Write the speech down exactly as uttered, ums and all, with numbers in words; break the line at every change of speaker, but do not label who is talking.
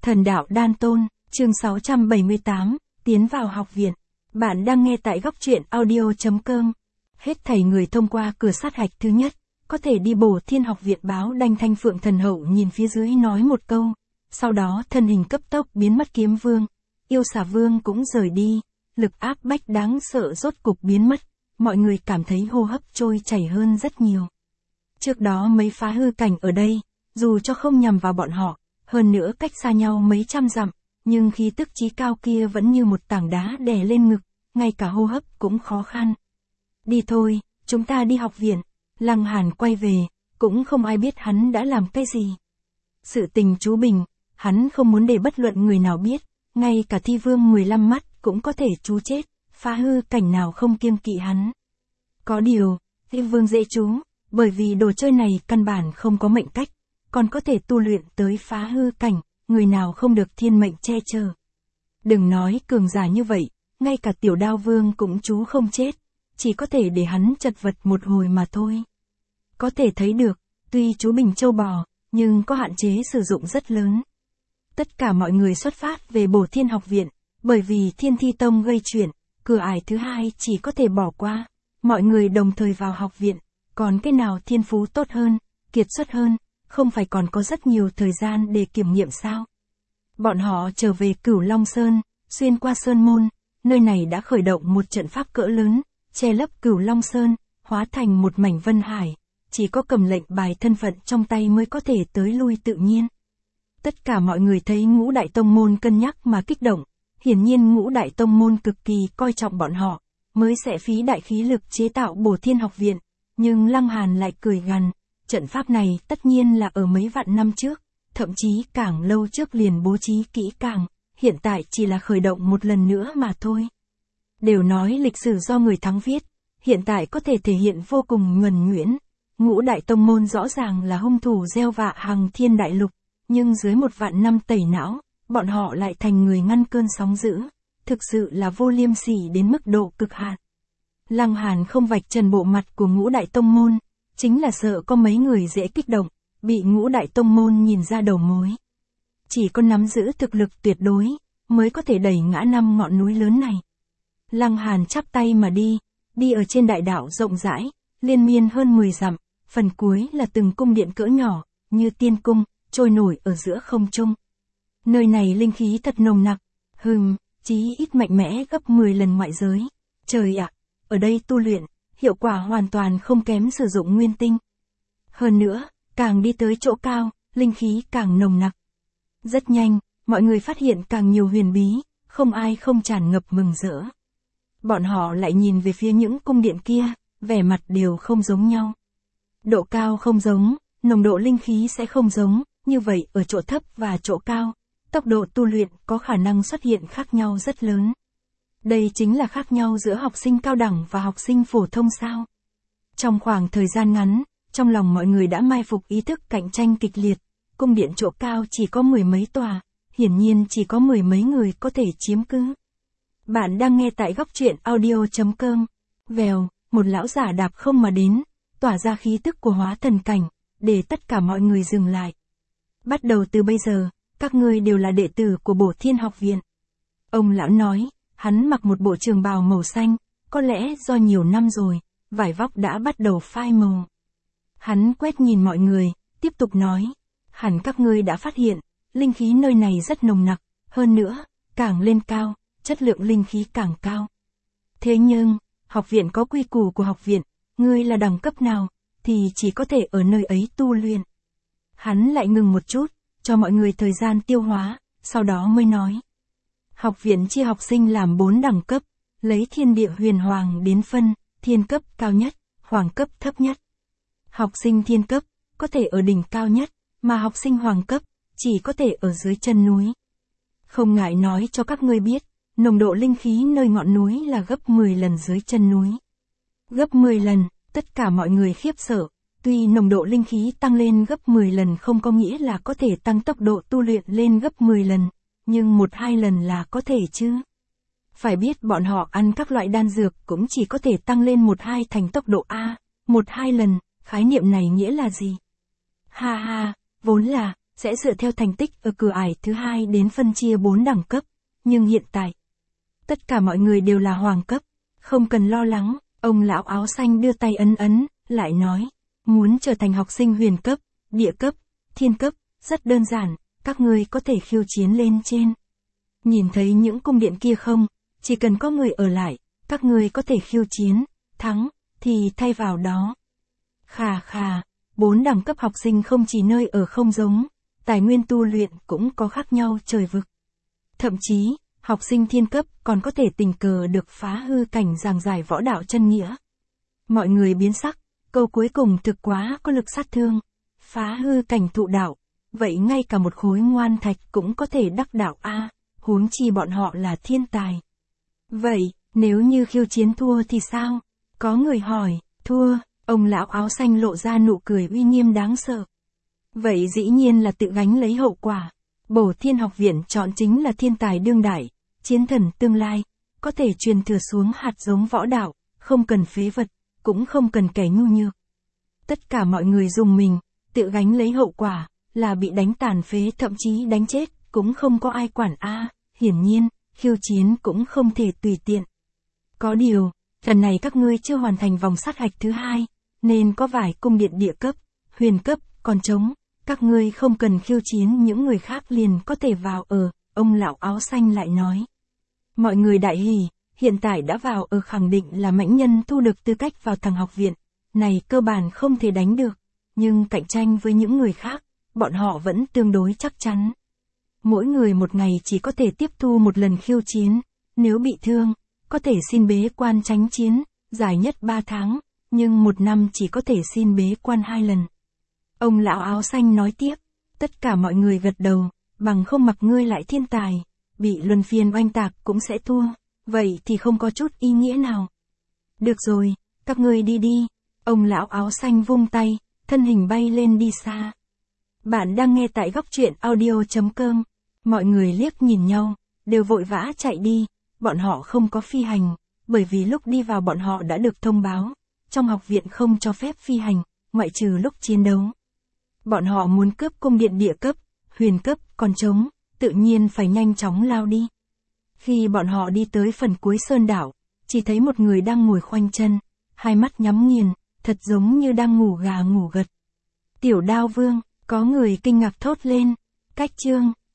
Thần đạo Đan Tôn, chương sáu trăm bảy mươi tám, tiến vào học viện. Bạn đang nghe tại góc truyện audio.com. Hết thảy người thông qua cửa sát hạch thứ nhất, có thể đi Bổ Thiên Học Viện. Báo Đanh Thanh Phượng Thần Hậu nhìn phía dưới nói một câu, sau đó thân hình cấp tốc biến mất. Kiếm Vương, Yêu Xà Vương cũng rời đi, lực áp bách đáng sợ rốt cục biến mất, mọi người cảm thấy hô hấp trôi chảy hơn rất nhiều. Trước đó mấy phá hư cảnh ở đây, dù cho không nhằm vào bọn họ, hơn nữa cách xa nhau mấy trăm dặm, nhưng khí tức chí cao kia vẫn như một tảng đá đè lên ngực, ngay cả hô hấp cũng khó khăn. Đi thôi, chúng ta đi học viện. Lăng Hàn quay về, cũng không ai biết hắn đã làm cái gì. Sự tình chú Bình, hắn không muốn để bất luận người nào biết, ngay cả Thi Vương mười lăm mắt cũng có thể chú chết, phá hư cảnh nào không kiêng kỵ hắn. Có điều, Thi Vương dễ chú, bởi vì đồ chơi này căn bản không có mệnh cách, còn có thể tu luyện tới phá hư cảnh, người nào không được thiên mệnh che chở. Đừng nói cường giả như vậy, ngay cả Tiểu Đao Vương cũng chú không chết, chỉ có thể để hắn chật vật một hồi mà thôi. Có thể thấy được, tuy chú Bình châu bò, nhưng có hạn chế sử dụng rất lớn. Tất cả mọi người xuất phát về Bổ Thiên Học Viện, bởi vì Thiên Thi Tông gây chuyện, cửa ải thứ hai chỉ có thể bỏ qua. Mọi người đồng thời vào học viện, còn cái nào thiên phú tốt hơn, kiệt xuất hơn, không phải còn có rất nhiều thời gian để kiểm nghiệm sao? Bọn họ trở về Cửu Long Sơn, xuyên qua Sơn Môn, nơi này đã khởi động một trận pháp cỡ lớn, che lấp Cửu Long Sơn, hóa thành một mảnh vân hải, chỉ có cầm lệnh bài thân phận trong tay mới có thể tới lui tự nhiên. Tất cả mọi người thấy Ngũ Đại Tông Môn cân nhắc mà kích động, hiển nhiên Ngũ Đại Tông Môn cực kỳ coi trọng bọn họ, mới sẽ phí đại khí lực chế tạo Bổ Thiên Học Viện, nhưng Lăng Hàn lại cười gằn, trận pháp này tất nhiên là ở mấy vạn năm trước, thậm chí càng lâu trước liền bố trí kỹ càng, hiện tại chỉ là khởi động một lần nữa mà thôi. Đều nói lịch sử do người thắng viết, hiện tại có thể thể hiện vô cùng nhuần nhuyễn. Ngũ Đại Tông Môn rõ ràng là hung thủ gieo vạ Hằng Thiên Đại Lục, nhưng dưới một vạn năm tẩy não, bọn họ lại thành người ngăn cơn sóng dữ, thực sự là vô liêm sỉ đến mức độ cực hạn. Lăng Hàn không vạch trần bộ mặt của Ngũ Đại Tông Môn, chính là sợ có mấy người dễ kích động, bị Ngũ Đại Tông Môn nhìn ra đầu mối. Chỉ có nắm giữ thực lực tuyệt đối, mới có thể đẩy ngã năm ngọn núi lớn này. Lăng Hàn chắp tay mà đi, đi ở trên đại đạo rộng rãi, liên miên hơn mười dặm, phần cuối là từng cung điện cỡ nhỏ, như tiên cung, trôi nổi ở giữa không trung. Nơi này linh khí thật nồng nặc, hừm, chí ít mạnh mẽ gấp mười lần ngoại giới. Trời ạ, ở đây tu luyện, hiệu quả hoàn toàn không kém sử dụng nguyên tinh. Hơn nữa, càng đi tới chỗ cao, linh khí càng nồng nặc. Rất nhanh, mọi người phát hiện càng nhiều huyền bí, không ai không tràn ngập mừng rỡ. Bọn họ lại nhìn về phía những cung điện kia, vẻ mặt đều không giống nhau. Độ cao không giống, nồng độ linh khí sẽ không giống, như vậy ở chỗ thấp và chỗ cao, tốc độ tu luyện có khả năng xuất hiện khác nhau rất lớn. Đây chính là khác nhau giữa học sinh cao đẳng và học sinh phổ thông sao? Trong khoảng thời gian ngắn, trong lòng mọi người đã mai phục ý thức cạnh tranh kịch liệt, cung điện chỗ cao chỉ có mười mấy tòa, hiển nhiên chỉ có mười mấy người có thể chiếm cứ. Bạn đang nghe tại góc truyện audio.com. Vèo, một lão giả đạp không mà đến, tỏa ra khí tức của hóa thần cảnh, để tất cả mọi người dừng lại. Bắt đầu từ bây giờ, các ngươi đều là đệ tử của Bổ Thiên Học Viện. Ông lão nói, hắn mặc một bộ trường bào màu xanh, có lẽ do nhiều năm rồi, vải vóc đã bắt đầu phai màu. Hắn quét nhìn mọi người, tiếp tục nói, hẳn các ngươi đã phát hiện, linh khí nơi này rất nồng nặc, hơn nữa, càng lên cao, chất lượng linh khí càng cao. Thế nhưng, học viện có quy củ của học viện, ngươi là đẳng cấp nào, thì chỉ có thể ở nơi ấy tu luyện. Hắn lại ngừng một chút, cho mọi người thời gian tiêu hóa, sau đó mới nói. Học viện chia học sinh làm bốn đẳng cấp, lấy thiên địa huyền hoàng đến phân, thiên cấp cao nhất, hoàng cấp thấp nhất. Học sinh thiên cấp, có thể ở đỉnh cao nhất, mà học sinh hoàng cấp, chỉ có thể ở dưới chân núi. Không ngại nói cho các ngươi biết, nồng độ linh khí nơi ngọn núi là gấp mười lần dưới chân núi. Gấp mười lần, tất cả mọi người khiếp sợ, tuy nồng độ linh khí tăng lên gấp mười lần không có nghĩa là có thể tăng tốc độ tu luyện lên gấp mười lần, nhưng một hai lần là có thể chứ. Phải biết bọn họ ăn các loại đan dược cũng chỉ có thể tăng lên một hai thành tốc độ A, một hai lần, khái niệm này nghĩa là gì? Ha ha, vốn là, sẽ dựa theo thành tích ở cửa ải thứ hai đến phân chia bốn đẳng cấp, nhưng hiện tại, tất cả mọi người đều là hoàng cấp, không cần lo lắng, ông lão áo xanh đưa tay ấn ấn, lại nói, muốn trở thành học sinh huyền cấp, địa cấp, thiên cấp, rất đơn giản, các ngươi có thể khiêu chiến lên trên. Nhìn thấy những cung điện kia không, chỉ cần có người ở lại, các ngươi có thể khiêu chiến, thắng, thì thay vào đó. Khà khà, bốn đẳng cấp học sinh không chỉ nơi ở không giống, tài nguyên tu luyện cũng có khác nhau trời vực. Thậm chí, học sinh thiên cấp còn có thể tình cờ được phá hư cảnh giảng giải võ đạo chân nghĩa. Mọi người biến sắc, câu cuối cùng thực quá có lực sát thương. Phá hư cảnh thụ đạo, vậy ngay cả một khối ngoan thạch cũng có thể đắc đạo a, huống chi bọn họ là thiên tài. Vậy, nếu như khiêu chiến thua thì sao? Có người hỏi, thua, ông lão áo xanh lộ ra nụ cười uy nghiêm đáng sợ. Vậy dĩ nhiên là tự gánh lấy hậu quả. Bổ Thiên học viện chọn chính là thiên tài đương đại, chiến thần tương lai, có thể truyền thừa xuống hạt giống võ đạo, không cần phế vật, cũng không cần kẻ nhu nhược. Tất cả mọi người dùng mình, tự gánh lấy hậu quả, là bị đánh tàn phế thậm chí đánh chết, cũng không có ai quản a. Hiển nhiên, khiêu chiến cũng không thể tùy tiện. Có điều, lần này các ngươi chưa hoàn thành vòng sát hạch thứ hai, nên có vài cung điện địa cấp, huyền cấp, còn trống, các ngươi không cần khiêu chiến những người khác liền có thể vào ở, ông lão áo xanh lại nói. Mọi người đại hỉ, hiện tại đã vào ở khẳng định là mãnh nhân thu được tư cách vào thằng học viện, này cơ bản không thể đánh được, nhưng cạnh tranh với những người khác, bọn họ vẫn tương đối chắc chắn. Mỗi người một ngày chỉ có thể tiếp thu một lần khiêu chiến, nếu bị thương, có thể xin bế quan tránh chiến, dài nhất ba tháng, nhưng một năm chỉ có thể xin bế quan hai lần. Ông lão áo xanh nói tiếp, tất cả mọi người gật đầu, bằng không mặc ngươi lại thiên tài, bị luân phiên oanh tạc cũng sẽ thua, vậy thì không có chút ý nghĩa nào. Được rồi, các ngươi đi đi, ông lão áo xanh vung tay, thân hình bay lên đi xa. Bạn đang nghe tại góc truyện audio chấm com, mọi người liếc nhìn nhau, đều vội vã chạy đi, bọn họ không có phi hành, bởi vì lúc đi vào bọn họ đã được thông báo, trong học viện không cho phép phi hành, ngoại trừ lúc chiến đấu. Bọn họ muốn cướp cung điện địa cấp, huyền cấp, còn trống, tự nhiên phải nhanh chóng lao đi. Khi bọn họ đi tới phần cuối sơn đảo, chỉ thấy một người đang ngồi khoanh chân, hai mắt nhắm nghiền, thật giống như đang ngủ gà ngủ gật. Tiểu Đao Vương, có người kinh ngạc thốt lên, cách chương.